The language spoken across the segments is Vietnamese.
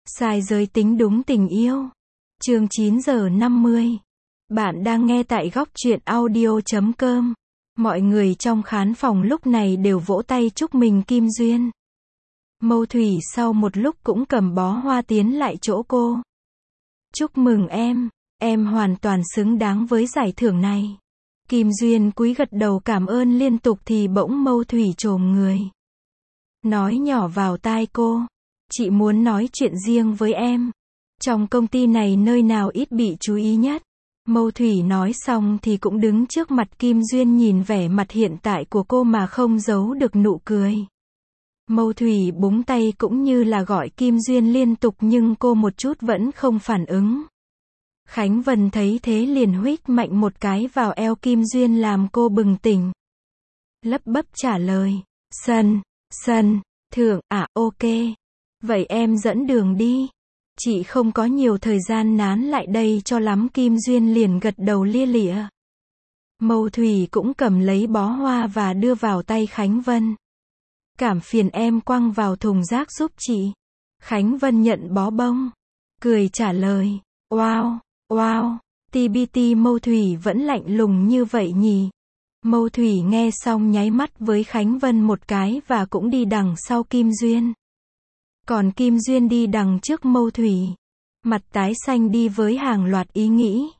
Sai giới tính đúng tình yêu. Chương 9:50. Bạn đang nghe tại góc truyện audio.com. Mọi người trong khán phòng lúc này đều vỗ tay chúc mừng Kim Duyên. Mâu Thủy sau một lúc cũng cầm bó hoa tiến lại chỗ cô. Chúc mừng em hoàn toàn xứng đáng với giải thưởng này. Kim Duyên cúi gật đầu cảm ơn liên tục thì bỗng Mâu Thủy chồm người. Nói nhỏ vào tai cô. Chị muốn nói chuyện riêng với em. Trong công ty này nơi nào ít bị chú ý nhất. Mâu Thủy nói xong thì cũng đứng trước mặt Kim Duyên nhìn vẻ mặt hiện tại của cô mà không giấu được nụ cười. Mâu Thủy búng tay cũng như là gọi Kim Duyên liên tục nhưng cô một chút vẫn không phản ứng. Khánh Vân thấy thế liền huých mạnh một cái vào eo Kim Duyên làm cô bừng tỉnh. Lắp bắp trả lời. Sân, thượng, ok. Vậy em dẫn đường đi. Chị không có nhiều thời gian nán lại đây cho lắm. Kim Duyên liền gật đầu lia lịa. Mâu Thủy cũng cầm lấy bó hoa và đưa vào tay Khánh Vân. Cảm phiền em quăng vào thùng rác giúp chị. Khánh Vân nhận bó bông. Cười trả lời. Wow, TBT. Mâu Thủy vẫn lạnh lùng như vậy nhỉ. Mâu Thủy nghe xong nháy mắt với Khánh Vân một cái và cũng đi đằng sau Kim Duyên. Còn Kim Duyên đi đằng trước Mâu Thủy. Mặt tái xanh đi với hàng loạt ý nghĩ.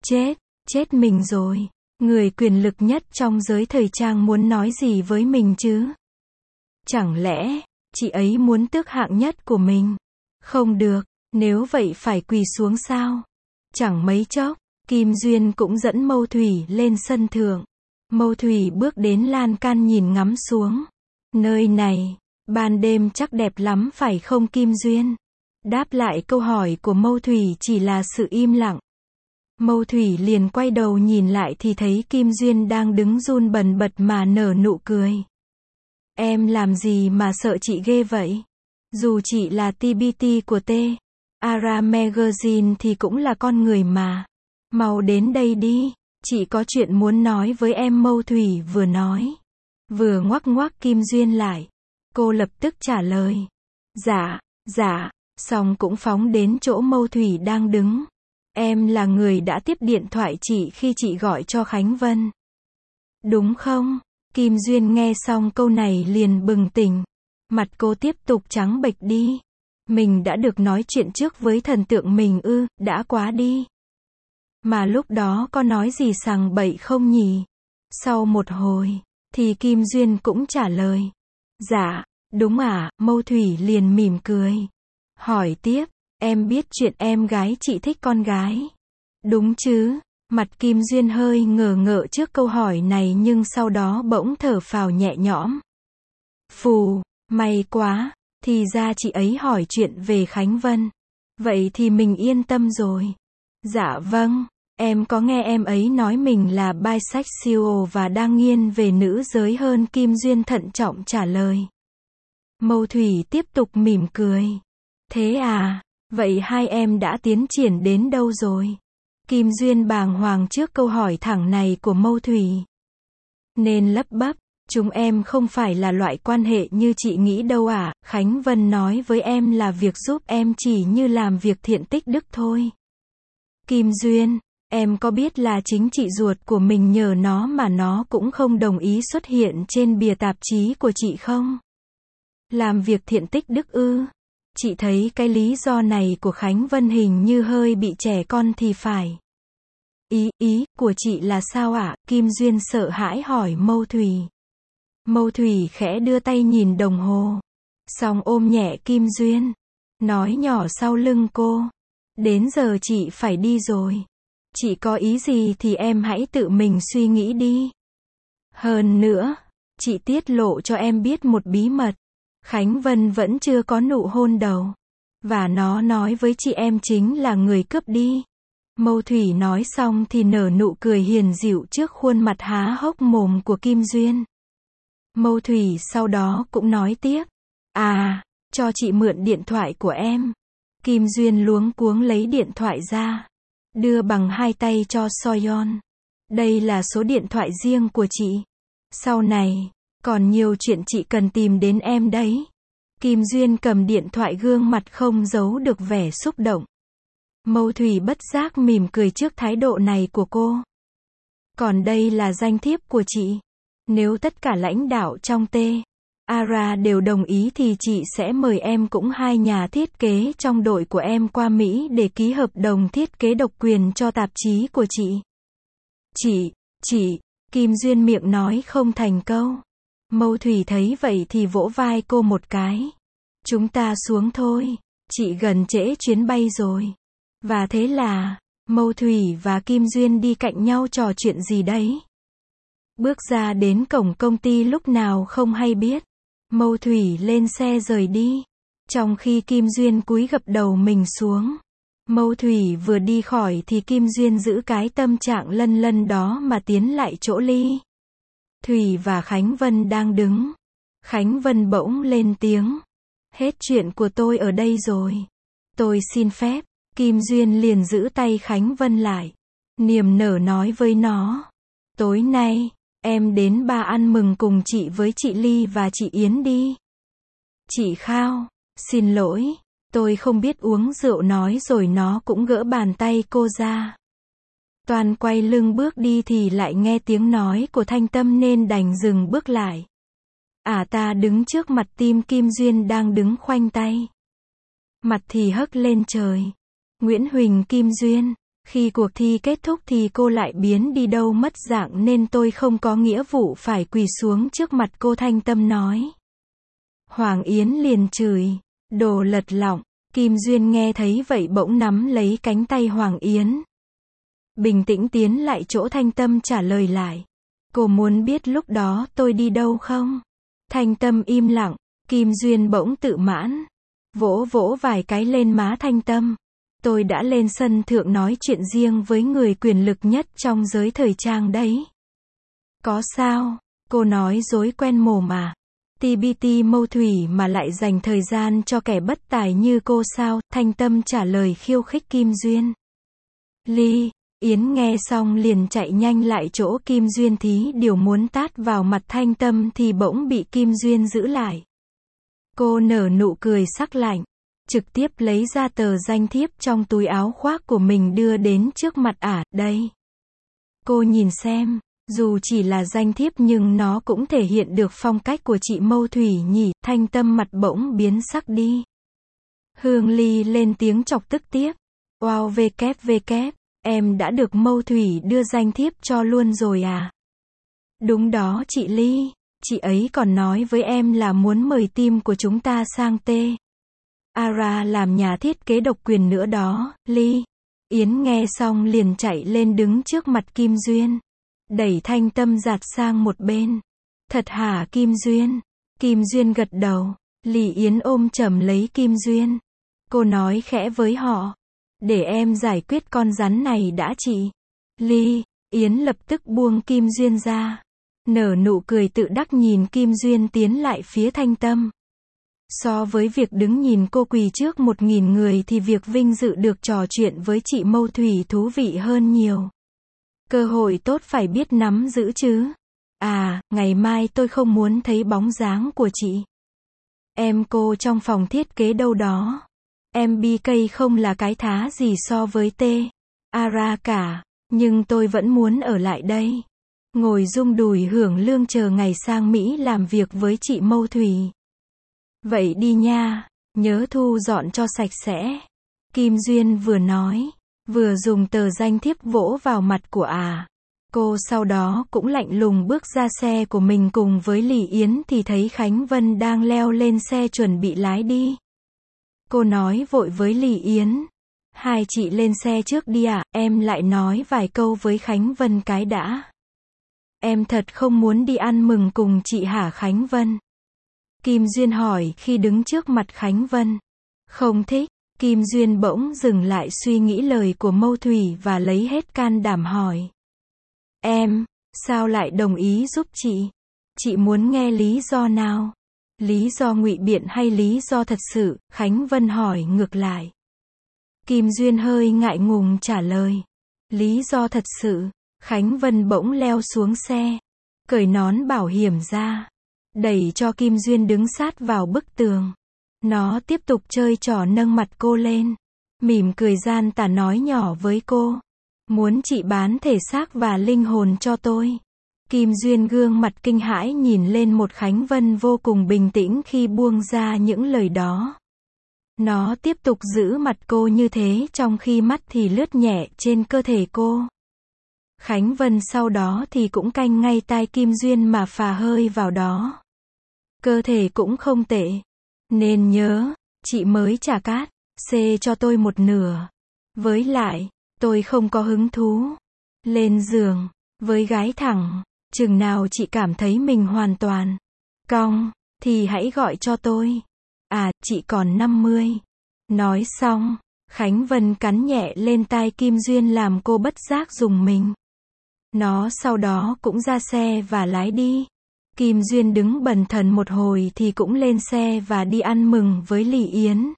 Chết mình rồi. Người quyền lực nhất trong giới thời trang muốn nói gì với mình chứ? Chẳng lẽ, chị ấy muốn tước hạng nhất của mình? Không được, nếu vậy phải quỳ xuống sao? Chẳng mấy chốc, Kim Duyên cũng dẫn Mâu Thủy lên sân thượng. Mâu Thủy bước đến lan can nhìn ngắm xuống. Nơi này, ban đêm chắc đẹp lắm phải không Kim Duyên? Đáp lại câu hỏi của Mâu Thủy chỉ là sự im lặng. Mâu Thủy liền quay đầu nhìn lại thì thấy Kim Duyên đang đứng run bần bật mà nở nụ cười. Em làm gì mà sợ chị ghê vậy? Dù chị là TBT của T.Ara Magazine thì cũng là con người mà. Mau đến đây đi, chị có chuyện muốn nói với em. Mâu Thủy vừa nói, vừa ngoắc Kim Duyên lại. Cô lập tức trả lời. Dạ, xong cũng phóng đến chỗ Mâu Thủy đang đứng. Em là người đã tiếp điện thoại chị khi chị gọi cho Khánh Vân. Đúng không? Kim Duyên nghe xong câu này liền bừng tỉnh. Mặt cô tiếp tục trắng bệch đi. Mình đã được nói chuyện trước với thần tượng mình ư, đã quá đi. Mà lúc đó có nói gì sằng bậy không nhỉ? Sau một hồi, thì Kim Duyên cũng trả lời. Dạ, đúng Mâu Thủy liền mỉm cười. Hỏi tiếp, em biết chuyện em gái chị thích con gái. Đúng chứ? Mặt Kim Duyên hơi ngờ ngợ trước câu hỏi này nhưng sau đó bỗng thở phào nhẹ nhõm. Phù, may quá, thì ra chị ấy hỏi chuyện về Khánh Vân. Vậy thì mình yên tâm rồi. Dạ vâng, em có nghe em ấy nói mình là bisexual và đang nghiêng về nữ giới hơn. Kim Duyên thận trọng trả lời. Mâu Thủy tiếp tục mỉm cười. Thế à, vậy hai em đã tiến triển đến đâu rồi? Kim Duyên bàng hoàng trước câu hỏi thẳng này của Mâu Thủy. Nên lắp bắp, chúng em không phải là loại quan hệ như chị nghĩ đâu Khánh Vân nói với em là việc giúp em chỉ như làm việc thiện tích đức thôi. Kim Duyên, em có biết là chính chị ruột của mình nhờ nó mà nó cũng không đồng ý xuất hiện trên bìa tạp chí của chị không? Làm việc thiện tích đức ư? Chị thấy cái lý do này của Khánh Vân hình như hơi bị trẻ con thì phải. Ý của chị là sao Kim Duyên sợ hãi hỏi Mâu Thủy. Mâu Thủy khẽ đưa tay nhìn đồng hồ. Xong ôm nhẹ Kim Duyên. Nói nhỏ sau lưng cô. Đến giờ chị phải đi rồi. Chị có ý gì thì em hãy tự mình suy nghĩ đi. Hơn nữa, chị tiết lộ cho em biết một bí mật. Khánh Vân vẫn chưa có nụ hôn đầu. Và nó nói với chị em chính là người cướp đi. Mâu Thủy nói xong thì nở nụ cười hiền dịu trước khuôn mặt há hốc mồm của Kim Duyên. Mâu Thủy sau đó cũng nói tiếp. Cho chị mượn điện thoại của em. Kim Duyên luống cuống lấy điện thoại ra. Đưa bằng hai tay cho Soyeon. Đây là số điện thoại riêng của chị. Sau này, còn nhiều chuyện chị cần tìm đến em đấy. Kim Duyên cầm điện thoại, gương mặt không giấu được vẻ xúc động. Mâu Thủy bất giác mỉm cười trước thái độ này của cô. Còn đây là danh thiếp của chị. Nếu tất cả lãnh đạo trong TARA đều đồng ý thì chị sẽ mời em cũng hai nhà thiết kế trong đội của em qua Mỹ để ký hợp đồng thiết kế độc quyền cho tạp chí của chị. Chị, Kim Duyên miệng nói không thành câu. Mâu Thủy thấy vậy thì vỗ vai cô một cái. Chúng ta xuống thôi, chị gần trễ chuyến bay rồi. Và thế là, Mâu Thủy và Kim Duyên đi cạnh nhau trò chuyện gì đấy. Bước ra đến cổng công ty lúc nào không hay biết. Mâu Thủy lên xe rời đi. Trong khi Kim Duyên cúi gập đầu mình xuống. Mâu Thủy vừa đi khỏi thì Kim Duyên giữ cái tâm trạng lân lân đó mà tiến lại chỗ Ly Thủy và Khánh Vân đang đứng. Khánh Vân bỗng lên tiếng. Hết chuyện của tôi ở đây rồi. Tôi xin phép. Kim Duyên liền giữ tay Khánh Vân lại. Niềm nở nói với nó. Tối nay, em đến ba ăn mừng cùng chị với chị Ly và chị Yến đi. Chị Khao, xin lỗi, tôi không biết uống rượu, nói rồi nó cũng gỡ bàn tay cô ra. Toàn quay lưng bước đi thì lại nghe tiếng nói của Thanh Tâm nên đành dừng bước lại. Ta đứng trước mặt tim Kim Duyên đang đứng khoanh tay. Mặt thì hất lên trời. Nguyễn Huỳnh Kim Duyên, khi cuộc thi kết thúc thì cô lại biến đi đâu mất dạng nên tôi không có nghĩa vụ phải quỳ xuống trước mặt cô, Thanh Tâm nói. Hoàng Yến liền chửi, đồ lật lọng. Kim Duyên nghe thấy vậy bỗng nắm lấy cánh tay Hoàng Yến. Bình tĩnh tiến lại chỗ Thanh Tâm trả lời lại. Cô muốn biết lúc đó tôi đi đâu không? Thanh Tâm im lặng. Kim Duyên bỗng tự mãn. Vỗ vỗ vài cái lên má Thanh Tâm. Tôi đã lên sân thượng nói chuyện riêng với người quyền lực nhất trong giới thời trang đấy. Có sao? Cô nói dối quen mồm à? TBT Mâu Thủy mà lại dành thời gian cho kẻ bất tài như cô sao? Thanh Tâm trả lời khiêu khích Kim Duyên. Ly Yến nghe xong liền chạy nhanh lại chỗ Kim Duyên thí điều muốn tát vào mặt Thanh Tâm thì bỗng bị Kim Duyên giữ lại. Cô nở nụ cười sắc lạnh. Trực tiếp lấy ra tờ danh thiếp trong túi áo khoác của mình đưa đến trước mặt đây. Cô nhìn xem, dù chỉ là danh thiếp nhưng nó cũng thể hiện được phong cách của chị Mâu Thủy nhỉ. Thanh Tâm mặt bỗng biến sắc đi. Hương Ly lên tiếng chọc tức tiếp. Wow, em đã được Mâu Thủy đưa danh thiếp cho luôn rồi à? Đúng đó chị Ly, chị ấy còn nói với em là muốn mời team của chúng ta sang TARA làm nhà thiết kế độc quyền nữa đó. Ly Yến nghe xong liền chạy lên đứng trước mặt Kim Duyên, đẩy Thanh Tâm dạt sang một bên. Thật hả Kim Duyên? Kim Duyên gật đầu. Ly Yến ôm chầm lấy Kim Duyên. Cô nói khẽ với họ. Để em giải quyết con rắn này đã chị. Ly Yến lập tức buông Kim Duyên ra. Nở nụ cười tự đắc nhìn Kim Duyên tiến lại phía Thanh Tâm. So với việc đứng nhìn cô quỳ trước 1000 người thì việc vinh dự được trò chuyện với chị Mâu Thủy thú vị hơn nhiều. Cơ hội tốt phải biết nắm giữ chứ. Ngày mai tôi không muốn thấy bóng dáng của chị. Em cô trong phòng thiết kế đâu đó. Em BK không là cái thá gì so với TARA cả. Nhưng tôi vẫn muốn ở lại đây. Ngồi rung đùi hưởng lương chờ ngày sang Mỹ làm việc với chị Mâu Thủy. Vậy đi nha, nhớ thu dọn cho sạch sẽ. Kim Duyên vừa nói, vừa dùng tờ danh thiếp vỗ vào mặt của cô, sau đó cũng lạnh lùng bước ra xe của mình cùng với Lý Yến thì thấy Khánh Vân đang leo lên xe chuẩn bị lái đi. Cô nói vội với Lý Yến. Hai chị lên xe trước đi em lại nói vài câu với Khánh Vân cái đã. Em thật không muốn đi ăn mừng cùng chị hả Khánh Vân? Kim Duyên hỏi khi đứng trước mặt Khánh Vân. Không thích. Kim Duyên bỗng dừng lại suy nghĩ lời của Mâu Thủy và lấy hết can đảm hỏi. Em, sao lại đồng ý giúp chị? Chị muốn nghe lý do nào? Lý do ngụy biện hay lý do thật sự? Khánh Vân hỏi ngược lại. Kim Duyên hơi ngại ngùng trả lời. Lý do thật sự. Khánh Vân bỗng leo xuống xe, cởi nón bảo hiểm ra, đẩy cho Kim Duyên đứng sát vào bức tường. Nó tiếp tục chơi trò nâng mặt cô lên. Mỉm cười gian tà nói nhỏ với cô. Muốn chị bán thể xác và linh hồn cho tôi. Kim Duyên gương mặt kinh hãi nhìn lên một Khánh Vân vô cùng bình tĩnh khi buông ra những lời đó. Nó tiếp tục giữ mặt cô như thế trong khi mắt thì lướt nhẹ trên cơ thể cô. Khánh Vân sau đó thì cũng canh ngay tai Kim Duyên mà phà hơi vào đó. Cơ thể cũng không tệ. Nên nhớ, chị mới trả cát, xê cho tôi một nửa. Với lại, tôi không có hứng thú. Lên giường, với gái thẳng, chừng nào chị cảm thấy mình hoàn toàn cong, thì hãy gọi cho tôi. À, chị còn 50. Nói xong, Khánh Vân cắn nhẹ lên tai Kim Duyên làm cô bất giác rùng mình. Nó sau đó cũng ra xe và lái đi. Kim Duyên đứng bần thần một hồi thì cũng lên xe và đi ăn mừng với Lý Yến.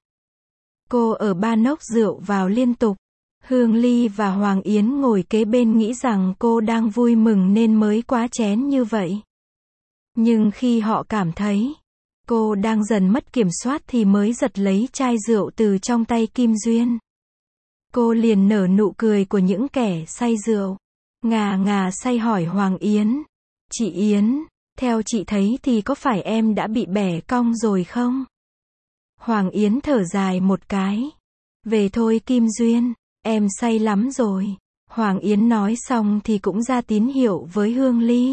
Cô ở ba nốc rượu vào liên tục. Hương Ly và Hoàng Yến ngồi kế bên nghĩ rằng cô đang vui mừng nên mới quá chén như vậy. Nhưng khi họ cảm thấy cô đang dần mất kiểm soát thì mới giật lấy chai rượu từ trong tay Kim Duyên. Cô liền nở nụ cười của những kẻ say rượu. Ngà ngà say hỏi Hoàng Yến. Chị Yến, theo chị thấy thì có phải em đã bị bẻ cong rồi không? Hoàng Yến thở dài một cái. Về thôi Kim Duyên, em say lắm rồi. Hoàng Yến nói xong thì cũng ra tín hiệu với Hương Ly.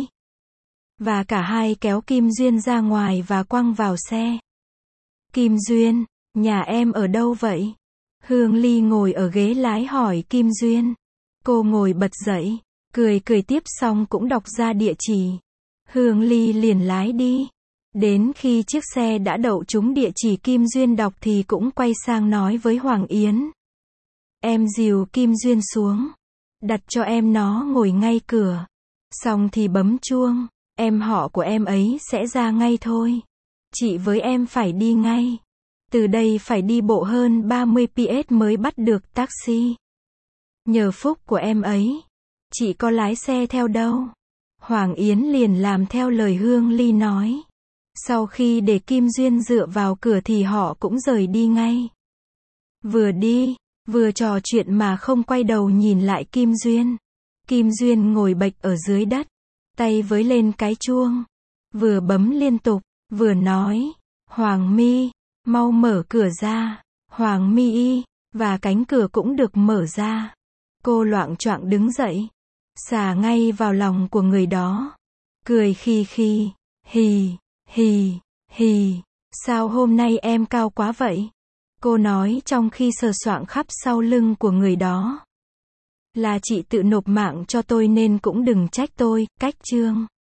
Và cả hai kéo Kim Duyên ra ngoài và quăng vào xe. Kim Duyên, nhà em ở đâu vậy? Hương Ly ngồi ở ghế lái hỏi Kim Duyên. Cô ngồi bật dậy, cười tiếp xong cũng đọc ra địa chỉ. Hương Ly liền lái đi. Đến khi chiếc xe đã đậu trúng địa chỉ Kim Duyên đọc thì cũng quay sang nói với Hoàng Yến. Em dìu Kim Duyên xuống. Đặt cho em nó ngồi ngay cửa. Xong thì bấm chuông. Em họ của em ấy sẽ ra ngay thôi. Chị với em phải đi ngay. Từ đây phải đi bộ hơn 30 PS mới bắt được taxi. Nhờ phúc của em ấy. Chị có lái xe theo đâu. Hoàng Yến liền làm theo lời Hương Ly nói. Sau khi để Kim Duyên dựa vào cửa thì họ cũng rời đi ngay. Vừa đi, vừa trò chuyện mà không quay đầu nhìn lại Kim Duyên. Kim Duyên ngồi bệch ở dưới đất, tay với lên cái chuông. Vừa bấm liên tục, vừa nói. Hoàng My, mau mở cửa ra. Hoàng My, và cánh cửa cũng được mở ra. Cô loạng choạng đứng dậy. Xà ngay vào lòng của người đó. Cười khi, hì, sao hôm nay em cao quá vậy? Cô nói trong khi sờ soạng khắp sau lưng của người đó. Là chị tự nộp mạng cho tôi nên cũng đừng trách tôi, cách chương.